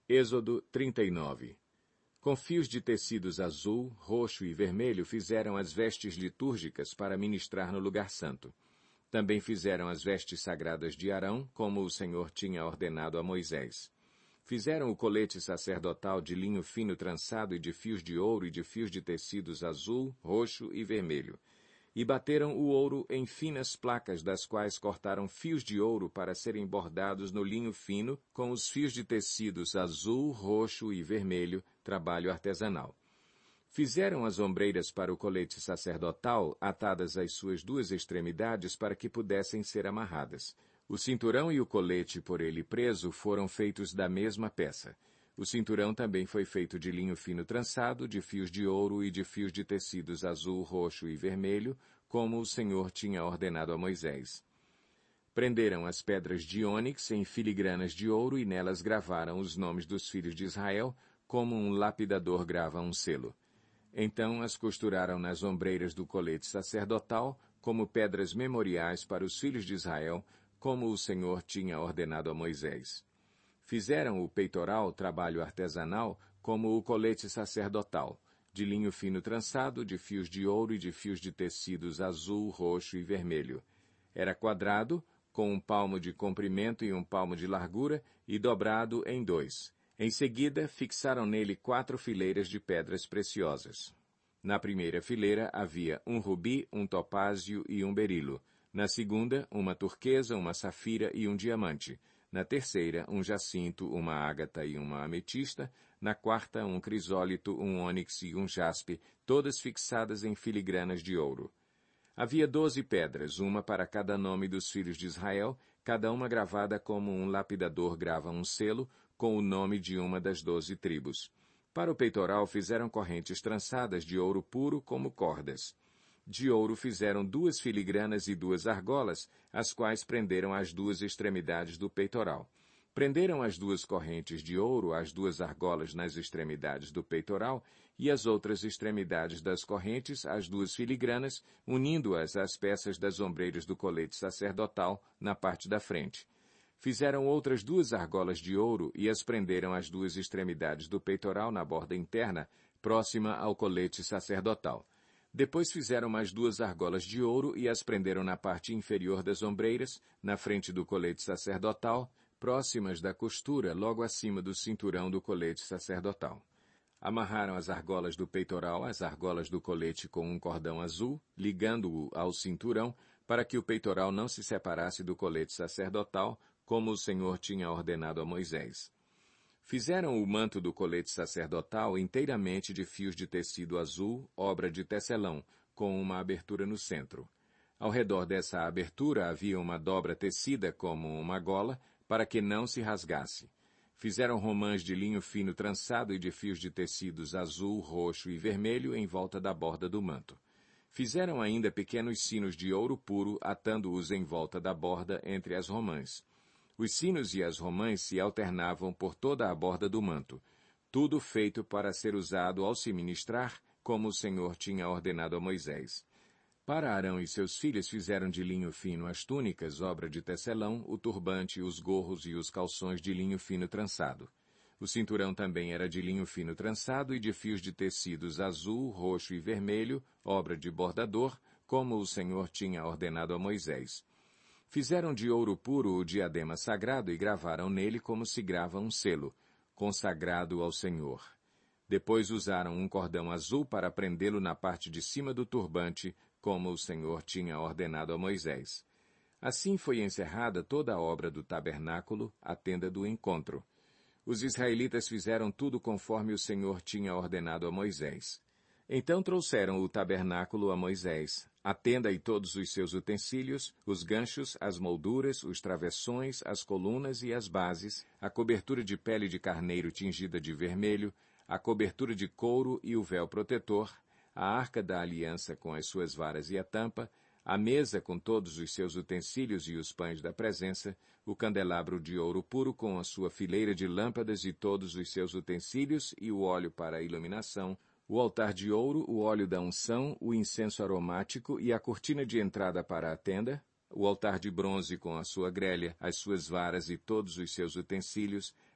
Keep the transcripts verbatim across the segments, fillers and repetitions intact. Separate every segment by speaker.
Speaker 1: Êxodo trinta e nove. Com fios de tecidos azul, roxo e vermelho fizeram as vestes litúrgicas para ministrar no lugar santo. Também fizeram as vestes sagradas de Arão, como o Senhor tinha ordenado a Moisés. Fizeram o colete sacerdotal de linho fino trançado e de fios de ouro e de fios de tecidos azul, roxo e vermelho. E bateram o ouro em finas placas, das quais cortaram fios de ouro para serem bordados no linho fino com os fios de tecidos azul, roxo e vermelho, trabalho artesanal. Fizeram as ombreiras para o colete sacerdotal, atadas às suas duas extremidades para que pudessem ser amarradas. O cinturão e o colete por ele preso foram feitos da mesma peça. O cinturão também foi feito de linho fino trançado, de fios de ouro e de fios de tecidos azul, roxo e vermelho, como o Senhor tinha ordenado a Moisés. Prenderam as pedras de ônix em filigranas de ouro e nelas gravaram os nomes dos filhos de Israel, como um lapidador grava um selo. Então as costuraram nas ombreiras do colete sacerdotal, como pedras memoriais para os filhos de Israel, como o Senhor tinha ordenado a Moisés. Fizeram o peitoral, trabalho artesanal, como o colete sacerdotal, de linho fino trançado, de fios de ouro e de fios de tecidos azul, roxo e vermelho. Era quadrado, com um palmo de comprimento e um palmo de largura, e dobrado em dois. Em seguida, fixaram nele quatro fileiras de pedras preciosas. Na primeira fileira havia um rubi, um topázio e um berilo. Na segunda, uma turquesa, uma safira e um diamante. Na terceira, um jacinto, uma ágata e uma ametista. Na quarta, um crisólito, um ônix e um jaspe, todas fixadas em filigranas de ouro. Havia doze pedras, uma para cada nome dos filhos de Israel, cada uma gravada como um lapidador grava um selo, com o nome de uma das doze tribos. Para o peitoral fizeram correntes trançadas de ouro puro como cordas. De ouro fizeram duas filigranas e duas argolas, as quais prenderam as duas extremidades do peitoral. Prenderam as duas correntes de ouro, as duas argolas nas extremidades do peitoral, e as outras extremidades das correntes, as duas filigranas, unindo-as às peças das ombreiras do colete sacerdotal, na parte da frente. Fizeram outras duas argolas de ouro e as prenderam às duas extremidades do peitoral na borda interna, próxima ao colete sacerdotal. Depois fizeram mais duas argolas de ouro e as prenderam na parte inferior das ombreiras, na frente do colete sacerdotal, próximas da costura, logo acima do cinturão do colete sacerdotal. Amarraram as argolas do peitoral às argolas do colete com um cordão azul, ligando-o ao cinturão, para que o peitoral não se separasse do colete sacerdotal, como o Senhor tinha ordenado a Moisés. Fizeram o manto do colete sacerdotal inteiramente de fios de tecido azul, obra de tecelão, com uma abertura no centro. Ao redor dessa abertura havia uma dobra tecida como uma gola, para que não se rasgasse. Fizeram romãs de linho fino trançado e de fios de tecidos azul, roxo e vermelho em volta da borda do manto. Fizeram ainda pequenos sinos de ouro puro, atando-os em volta da borda entre as romãs. Os sinos e as romãs se alternavam por toda a borda do manto, tudo feito para ser usado ao se ministrar, como o Senhor tinha ordenado a Moisés. Para Arão e seus filhos fizeram de linho fino as túnicas, obra de tecelão, o turbante, os gorros e os calções de linho fino trançado. O cinturão também era de linho fino trançado e de fios de tecidos azul, roxo e vermelho, obra de bordador, como o Senhor tinha ordenado a Moisés. Fizeram de ouro puro o diadema sagrado e gravaram nele como se grava um selo, consagrado ao Senhor. Depois usaram um cordão azul para prendê-lo na parte de cima do turbante, como o Senhor tinha ordenado a Moisés. Assim foi encerrada toda a obra do tabernáculo, a tenda do encontro. Os israelitas fizeram tudo conforme o Senhor tinha ordenado a Moisés. Então trouxeram o tabernáculo a Moisés, a tenda e todos os seus utensílios, os ganchos, as molduras, os travessões, as colunas e as bases, a cobertura de pele de carneiro tingida de vermelho, a cobertura de couro e o véu protetor, a arca da aliança com as suas varas e a tampa, a mesa com todos os seus utensílios e os pães da presença, o candelabro de ouro puro com a sua fileira de lâmpadas e todos os seus utensílios e o óleo para a iluminação, o altar de ouro, o óleo da unção, o incenso aromático e a cortina de entrada para a tenda, o altar de bronze com a sua grelha, as suas varas e todos os seus utensílios,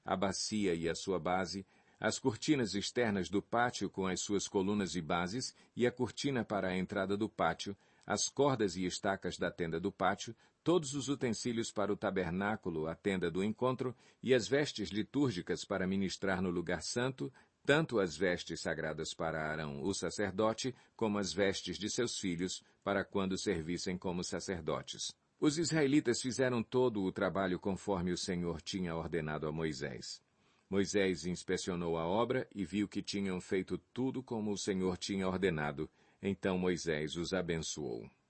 Speaker 1: a bacia e a sua base, as cortinas externas do pátio com as suas colunas e bases, e a cortina para a entrada do pátio, as cordas e estacas da tenda do pátio, todos os utensílios para o tabernáculo, a tenda do encontro, e as vestes litúrgicas para ministrar no lugar santo, tanto as vestes sagradas para Arão, o sacerdote, como as vestes de seus filhos, para quando servissem como sacerdotes. Os israelitas fizeram todo o trabalho conforme o Senhor tinha ordenado a Moisés. Moisés inspecionou a obra e viu que tinham feito tudo como o Senhor tinha ordenado. Então Moisés os abençoou.